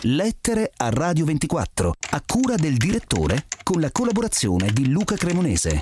Lettere a Radio 24, a cura del direttore, con la collaborazione di Luca Cremonese.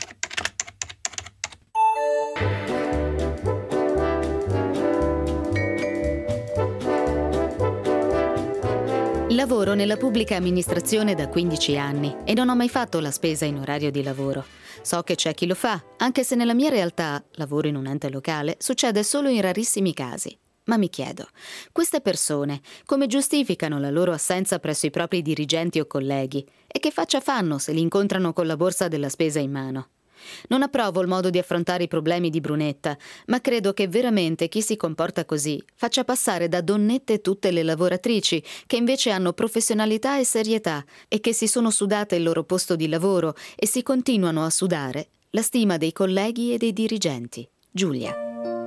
Lavoro nella pubblica amministrazione da 15 anni e non ho mai fatto la spesa in orario di lavoro. So che c'è chi lo fa, anche se nella mia realtà, lavoro in un ente locale, succede solo in rarissimi casi. Ma mi chiedo, queste persone come giustificano la loro assenza presso i propri dirigenti o colleghi? E che faccia fanno se li incontrano con la borsa della spesa in mano? Non approvo il modo di affrontare i problemi di Brunetta, ma credo che veramente chi si comporta così faccia passare da donnette tutte le lavoratrici che invece hanno professionalità e serietà e che si sono sudate il loro posto di lavoro e si continuano a sudare la stima dei colleghi e dei dirigenti. Giulia.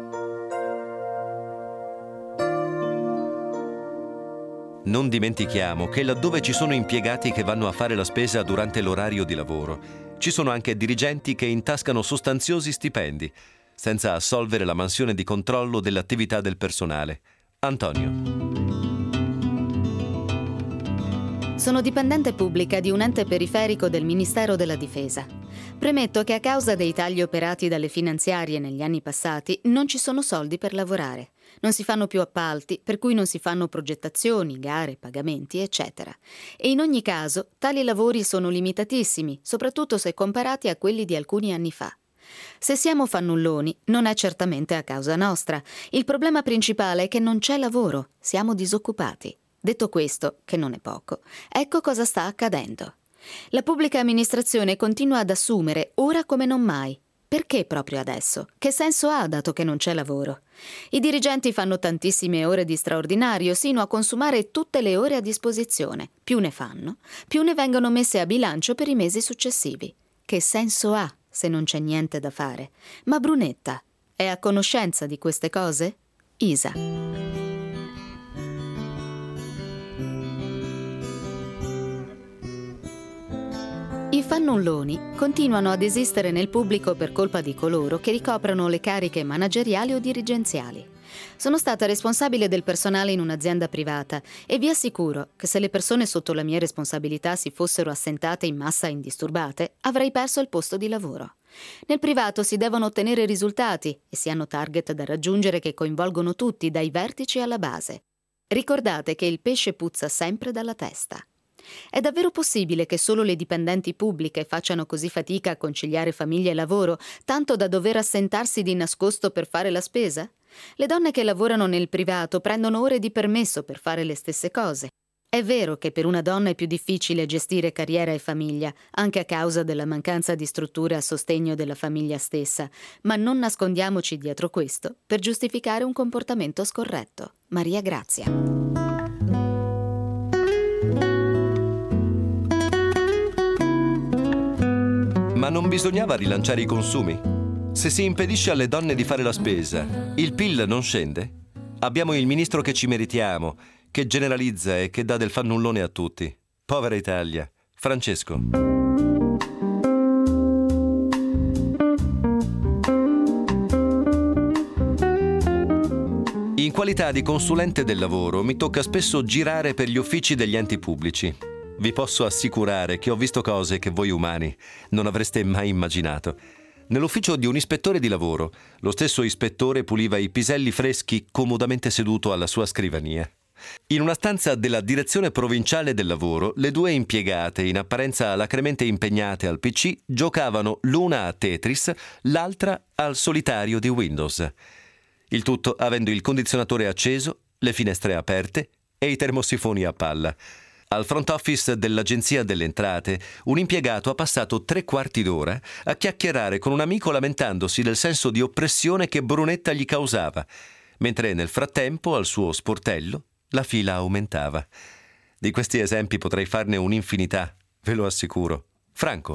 Non dimentichiamo che laddove ci sono impiegati che vanno a fare la spesa durante l'orario di lavoro, ci sono anche dirigenti che intascano sostanziosi stipendi, senza assolvere la mansione di controllo dell'attività del personale. Antonio. Sono dipendente pubblica di un ente periferico del Ministero della Difesa. Premetto che a causa dei tagli operati dalle finanziarie negli anni passati non ci sono soldi per lavorare. Non si fanno più appalti, per cui non si fanno progettazioni, gare, pagamenti, eccetera. E in ogni caso, tali lavori sono limitatissimi, soprattutto se comparati a quelli di alcuni anni fa. Se siamo fannulloni, non è certamente a causa nostra. Il problema principale è che non c'è lavoro, siamo disoccupati. Detto questo, che non è poco, ecco cosa sta accadendo. La pubblica amministrazione continua ad assumere, ora come non mai. Perché proprio adesso? Che senso ha dato che non c'è lavoro? I dirigenti fanno tantissime ore di straordinario, sino a consumare tutte le ore a disposizione. Più ne fanno, più ne vengono messe a bilancio per i mesi successivi. Che senso ha se non c'è niente da fare? Ma Brunetta è a conoscenza di queste cose? Isa. I fannulloni continuano ad esistere nel pubblico per colpa di coloro che ricoprono le cariche manageriali o dirigenziali. Sono stata responsabile del personale in un'azienda privata e vi assicuro che se le persone sotto la mia responsabilità si fossero assentate in massa indisturbate, avrei perso il posto di lavoro. Nel privato si devono ottenere risultati e si hanno target da raggiungere che coinvolgono tutti, dai vertici alla base. Ricordate che il pesce puzza sempre dalla testa. È davvero possibile che solo le dipendenti pubbliche facciano così fatica a conciliare famiglia e lavoro, tanto da dover assentarsi di nascosto per fare la spesa? Le donne che lavorano nel privato prendono ore di permesso per fare le stesse cose. È vero che per una donna è più difficile gestire carriera e famiglia, anche a causa della mancanza di strutture a sostegno della famiglia stessa, ma non nascondiamoci dietro questo per giustificare un comportamento scorretto. Maria Grazia. Ma non bisognava rilanciare i consumi? Se si impedisce alle donne di fare la spesa, il PIL non scende? Abbiamo il ministro che ci meritiamo, che generalizza e che dà del fannullone a tutti. Povera Italia. Francesco. In qualità di consulente del lavoro mi tocca spesso girare per gli uffici degli enti pubblici. Vi posso assicurare che ho visto cose che voi umani non avreste mai immaginato. Nell'ufficio di un ispettore di lavoro, lo stesso ispettore puliva i piselli freschi comodamente seduto alla sua scrivania. In una stanza della direzione provinciale del lavoro, le due impiegate, in apparenza alacremente impegnate al PC, giocavano l'una a Tetris, l'altra al solitario di Windows. Il tutto avendo il condizionatore acceso, le finestre aperte e i termosifoni a palla. Al front office dell'Agenzia delle Entrate, un impiegato ha passato 3/4 d'ora a chiacchierare con un amico lamentandosi del senso di oppressione che Brunetta gli causava, mentre nel frattempo al suo sportello la fila aumentava. Di questi esempi potrei farne un'infinità, ve lo assicuro. Franco.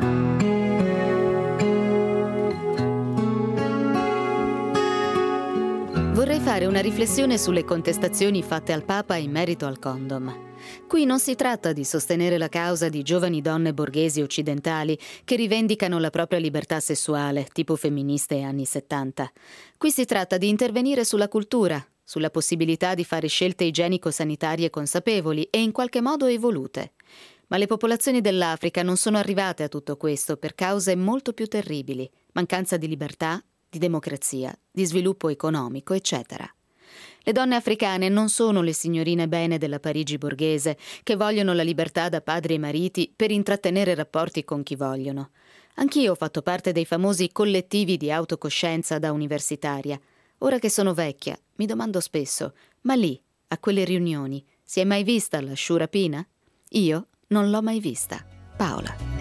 Vorrei fare una riflessione sulle contestazioni fatte al Papa in merito al condom. Qui non si tratta di sostenere la causa di giovani donne borghesi occidentali che rivendicano la propria libertà sessuale, tipo femministe anni 70. Qui si tratta di intervenire sulla cultura, sulla possibilità di fare scelte igienico-sanitarie consapevoli e in qualche modo evolute. Ma le popolazioni dell'Africa non sono arrivate a tutto questo per cause molto più terribili: mancanza di libertà, di democrazia, di sviluppo economico, eccetera. Le donne africane non sono le signorine bene della Parigi borghese che vogliono la libertà da padri e mariti per intrattenere rapporti con chi vogliono. Anch'io ho fatto parte dei famosi collettivi di autocoscienza da universitaria. Ora che sono vecchia, mi domando spesso: ma lì, a quelle riunioni, si è mai vista la sciurapina? Io non l'ho mai vista. Paola.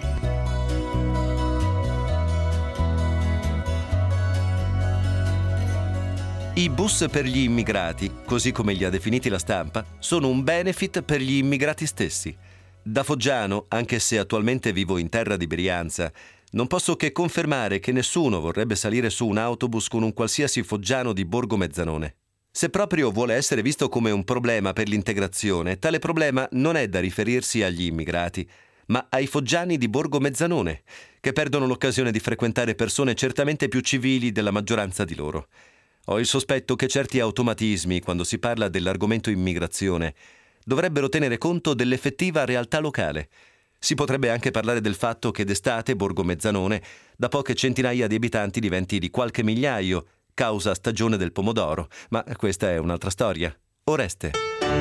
I bus per gli immigrati, così come li ha definiti la stampa, sono un benefit per gli immigrati stessi. Da foggiano, anche se attualmente vivo in terra di Brianza, non posso che confermare che nessuno vorrebbe salire su un autobus con un qualsiasi foggiano di Borgo Mezzanone. Se proprio vuole essere visto come un problema per l'integrazione, tale problema non è da riferirsi agli immigrati, ma ai foggiani di Borgo Mezzanone, che perdono l'occasione di frequentare persone certamente più civili della maggioranza di loro. Ho il sospetto che certi automatismi, quando si parla dell'argomento immigrazione, dovrebbero tenere conto dell'effettiva realtà locale. Si potrebbe anche parlare del fatto che d'estate Borgo Mezzanone, da poche centinaia di abitanti, diventi di qualche migliaio, causa stagione del pomodoro, ma questa è un'altra storia. Oreste.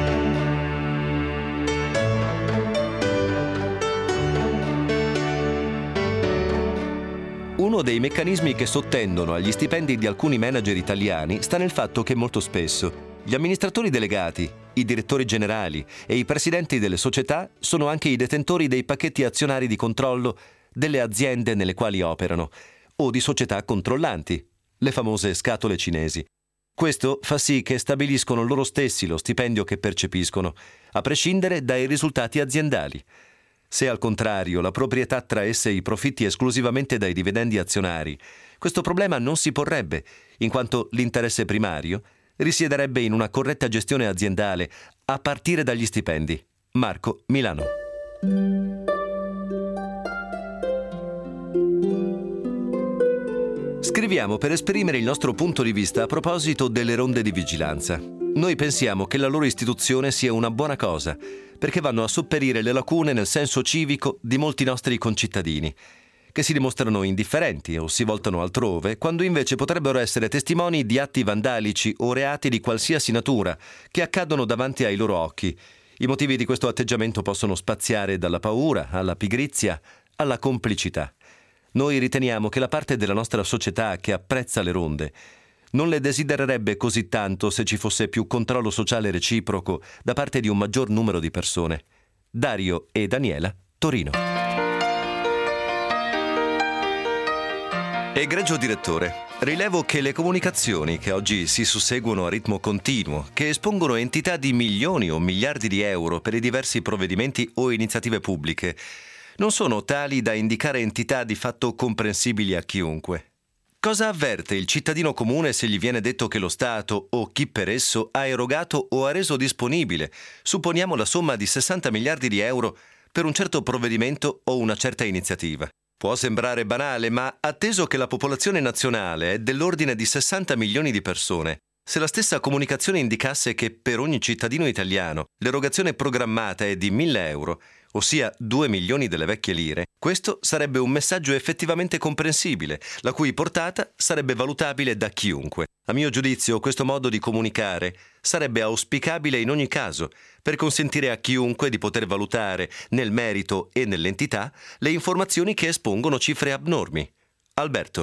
Uno dei meccanismi che sottendono agli stipendi di alcuni manager italiani sta nel fatto che molto spesso gli amministratori delegati, i direttori generali e i presidenti delle società sono anche i detentori dei pacchetti azionari di controllo delle aziende nelle quali operano, o di società controllanti, le famose scatole cinesi. Questo fa sì che stabiliscono loro stessi lo stipendio che percepiscono, a prescindere dai risultati aziendali. Se al contrario la proprietà traesse i profitti esclusivamente dai dividendi azionari, questo problema non si porrebbe, in quanto l'interesse primario risiederebbe in una corretta gestione aziendale a partire dagli stipendi. Marco, Milano. Scriviamo per esprimere il nostro punto di vista a proposito delle ronde di vigilanza. Noi pensiamo che la loro istituzione sia una buona cosa, perché vanno a sopperire le lacune nel senso civico di molti nostri concittadini, che si dimostrano indifferenti o si voltano altrove, quando invece potrebbero essere testimoni di atti vandalici o reati di qualsiasi natura che accadono davanti ai loro occhi. I motivi di questo atteggiamento possono spaziare dalla paura alla pigrizia alla complicità. Noi riteniamo che la parte della nostra società che apprezza le ronde non le desidererebbe così tanto se ci fosse più controllo sociale reciproco da parte di un maggior numero di persone. Dario e Daniela, Torino. Egregio direttore, rilevo che le comunicazioni che oggi si susseguono a ritmo continuo, che espongono entità di milioni o miliardi di euro per i diversi provvedimenti o iniziative pubbliche, non sono tali da indicare entità di fatto comprensibili a chiunque. Cosa avverte il cittadino comune se gli viene detto che lo Stato o chi per esso ha erogato o ha reso disponibile, supponiamo la somma di 60 miliardi di euro per un certo provvedimento o una certa iniziativa? Può sembrare banale, ma atteso che la popolazione nazionale è dell'ordine di 60 milioni di persone, se la stessa comunicazione indicasse che per ogni cittadino italiano l'erogazione programmata è di 1.000 euro, ossia 2 milioni delle vecchie lire, questo sarebbe un messaggio effettivamente comprensibile, la cui portata sarebbe valutabile da chiunque. A mio giudizio, questo modo di comunicare sarebbe auspicabile in ogni caso, per consentire a chiunque di poter valutare, nel merito e nell'entità, le informazioni che espongono cifre abnormi. Alberto.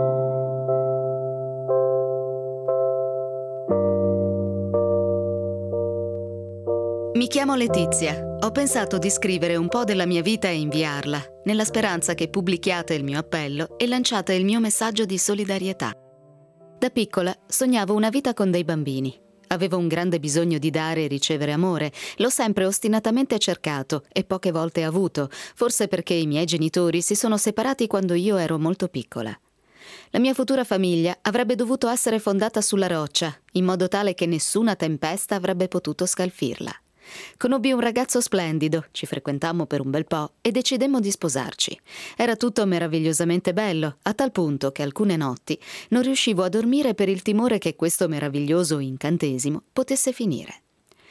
Mi chiamo Letizia. Ho pensato di scrivere un po' della mia vita e inviarla, nella speranza che pubblichiate il mio appello e lanciate il mio messaggio di solidarietà. Da piccola sognavo una vita con dei bambini. Avevo un grande bisogno di dare e ricevere amore. L'ho sempre ostinatamente cercato e poche volte avuto, forse perché i miei genitori si sono separati quando io ero molto piccola. La mia futura famiglia avrebbe dovuto essere fondata sulla roccia, in modo tale che nessuna tempesta avrebbe potuto scalfirla. Conobbi un ragazzo splendido, ci frequentammo per un bel po' e decidemmo di sposarci. Era tutto meravigliosamente bello, a tal punto che alcune notti non riuscivo a dormire per il timore che questo meraviglioso incantesimo potesse finire.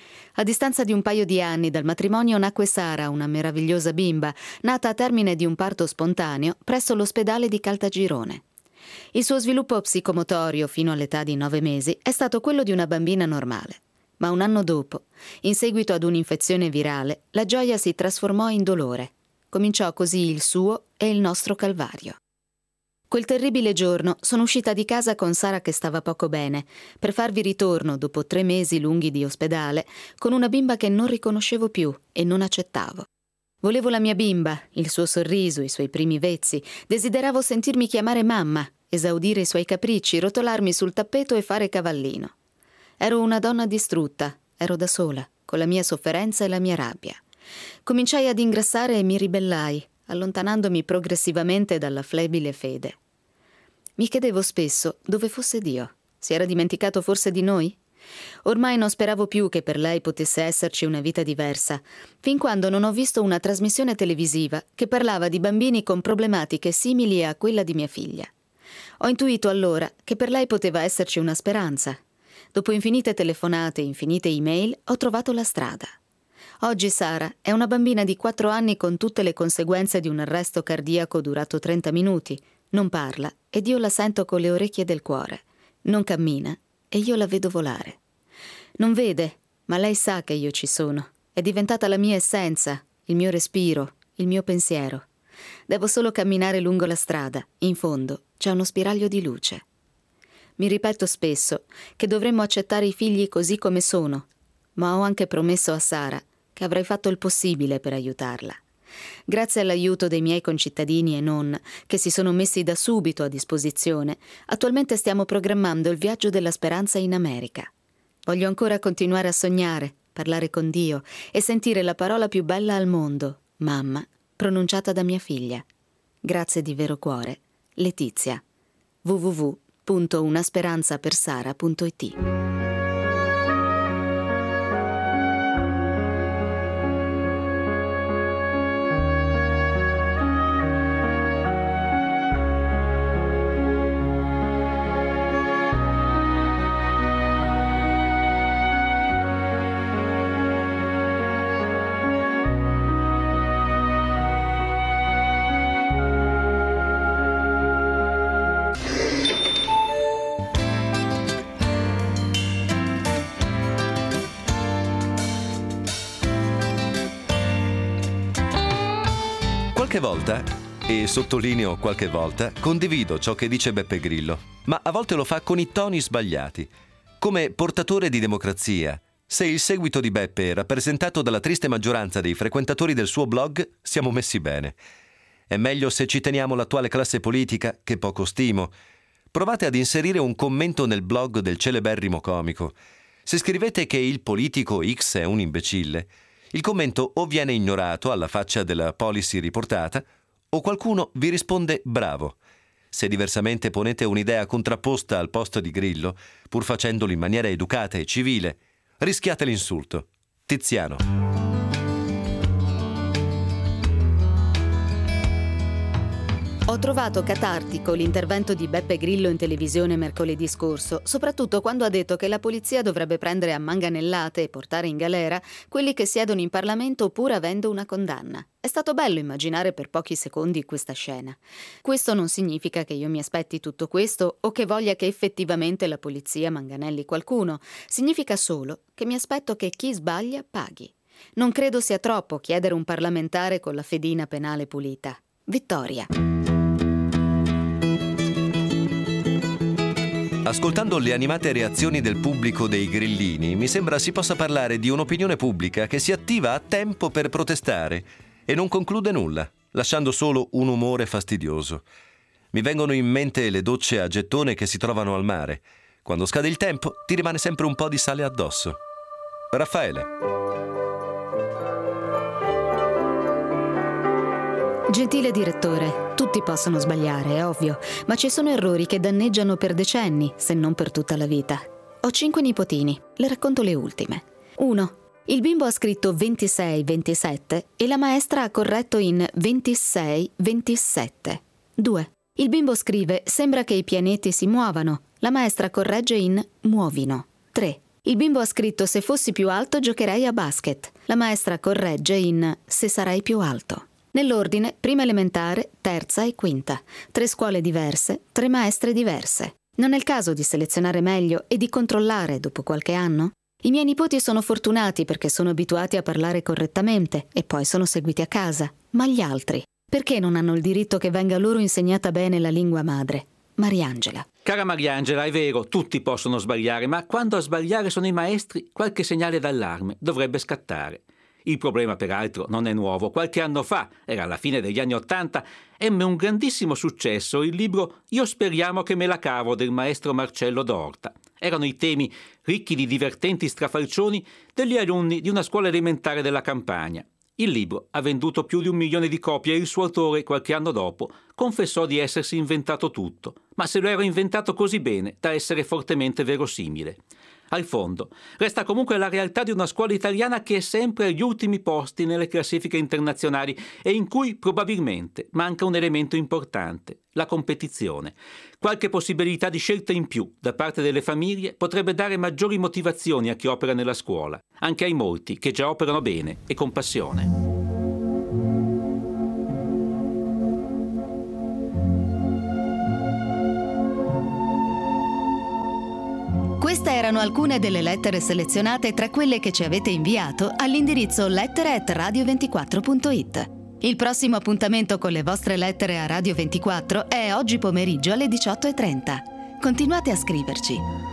A distanza di un paio di anni dal matrimonio nacque Sara, una meravigliosa bimba, nata a termine di un parto spontaneo presso l'ospedale di Caltagirone. Il suo sviluppo psicomotorio fino all'età di 9 mesi è stato quello di una bambina normale. Ma un anno dopo, in seguito ad un'infezione virale, la gioia si trasformò in dolore. Cominciò così il suo e il nostro calvario. Quel terribile giorno sono uscita di casa con Sara che stava poco bene, per farvi ritorno dopo 3 mesi lunghi di ospedale, con una bimba che non riconoscevo più e non accettavo. Volevo la mia bimba, il suo sorriso, i suoi primi vezzi, desideravo sentirmi chiamare mamma, esaudire i suoi capricci, rotolarmi sul tappeto e fare cavallino. Ero una donna distrutta, ero da sola, con la mia sofferenza e la mia rabbia. Cominciai ad ingrassare e mi ribellai, allontanandomi progressivamente dalla flebile fede. Mi chiedevo spesso dove fosse Dio. Si era dimenticato forse di noi? Ormai non speravo più che per lei potesse esserci una vita diversa, fin quando non ho visto una trasmissione televisiva che parlava di bambini con problematiche simili a quella di mia figlia. Ho intuito allora che per lei poteva esserci una speranza. Dopo infinite telefonate e infinite email ho trovato la strada. Oggi Sara è una bambina di 4 anni con tutte le conseguenze di un arresto cardiaco durato 30 minuti. Non parla ed io la sento con le orecchie del cuore. Non cammina e io la vedo volare. Non vede, ma lei sa che io ci sono. È diventata la mia essenza, il mio respiro, il mio pensiero. Devo solo camminare lungo la strada. In fondo c'è uno spiraglio di luce. Mi ripeto spesso che dovremmo accettare i figli così come sono, ma ho anche promesso a Sara che avrei fatto il possibile per aiutarla. Grazie all'aiuto dei miei concittadini e non, che si sono messi da subito a disposizione, attualmente stiamo programmando il viaggio della speranza in America. Voglio ancora continuare a sognare, parlare con Dio e sentire la parola più bella al mondo, mamma, pronunciata da mia figlia. Grazie di vero cuore. Letizia. www.unasperanzapersara.it. Qualche volta, e sottolineo qualche volta, condivido ciò che dice Beppe Grillo, ma a volte lo fa con i toni sbagliati. Come portatore di democrazia, se il seguito di Beppe è rappresentato dalla triste maggioranza dei frequentatori del suo blog, siamo messi bene. È meglio se ci teniamo l'attuale classe politica, che poco stimo. Provate ad inserire un commento nel blog del celeberrimo comico. Se scrivete che il politico X è un imbecille, il commento o viene ignorato alla faccia della policy riportata, o qualcuno vi risponde bravo. Se diversamente ponete un'idea contrapposta al posto di Grillo, pur facendolo in maniera educata e civile, rischiate l'insulto. Tiziano. Ho trovato catartico l'intervento di Beppe Grillo in televisione mercoledì scorso, soprattutto quando ha detto che la polizia dovrebbe prendere a manganellate e portare in galera quelli che siedono in Parlamento pur avendo una condanna. È stato bello immaginare per pochi secondi questa scena. Questo non significa che io mi aspetti tutto questo o che voglia che effettivamente la polizia manganelli qualcuno. Significa solo che mi aspetto che chi sbaglia paghi. Non credo sia troppo chiedere un parlamentare con la fedina penale pulita. Vittoria. Ascoltando le animate reazioni del pubblico dei grillini, mi sembra si possa parlare di un'opinione pubblica che si attiva a tempo per protestare e non conclude nulla, lasciando solo un umore fastidioso. Mi vengono in mente le docce a gettone che si trovano al mare. Quando scade il tempo, ti rimane sempre un po' di sale addosso. Raffaele. Gentile direttore, tutti possono sbagliare, è ovvio, ma ci sono errori che danneggiano per decenni, se non per tutta la vita. Ho 5 nipotini, le racconto le ultime. 1. Il bimbo ha scritto 26-27 e la maestra ha corretto in 26-27. 2. Il bimbo scrive sembra che i pianeti si muovano. La maestra corregge in muovino. 3. Il bimbo ha scritto se fossi più alto giocherei a basket. La maestra corregge in se sarai più alto. Nell'ordine, prima elementare, terza e quinta. 3 scuole diverse, 3 maestre diverse. Non è il caso di selezionare meglio e di controllare dopo qualche anno? I miei nipoti sono fortunati perché sono abituati a parlare correttamente e poi sono seguiti a casa. Ma gli altri? Perché non hanno il diritto che venga loro insegnata bene la lingua madre? Mariangela. Cara Mariangela, è vero, tutti possono sbagliare, ma quando a sbagliare sono i maestri, qualche segnale d'allarme dovrebbe scattare. Il problema, peraltro, non è nuovo. Qualche anno fa, era alla fine degli anni '80, ebbe un grandissimo successo il libro Io speriamo che me la cavo del maestro Marcello D'Orta. Erano i temi, ricchi di divertenti strafalcioni, degli alunni di una scuola elementare della Campania. Il libro ha venduto più di 1 milione di copie e il suo autore, qualche anno dopo, confessò di essersi inventato tutto, ma se lo era inventato così bene da essere fortemente verosimile. Al fondo, resta comunque la realtà di una scuola italiana che è sempre agli ultimi posti nelle classifiche internazionali e in cui probabilmente manca un elemento importante, la competizione. Qualche possibilità di scelta in più da parte delle famiglie potrebbe dare maggiori motivazioni a chi opera nella scuola, anche ai molti che già operano bene e con passione. Queste erano alcune delle lettere selezionate tra quelle che ci avete inviato all'indirizzo lettere@radio24.it. Il prossimo appuntamento con le vostre lettere a Radio 24 è oggi pomeriggio alle 18:30. Continuate a scriverci.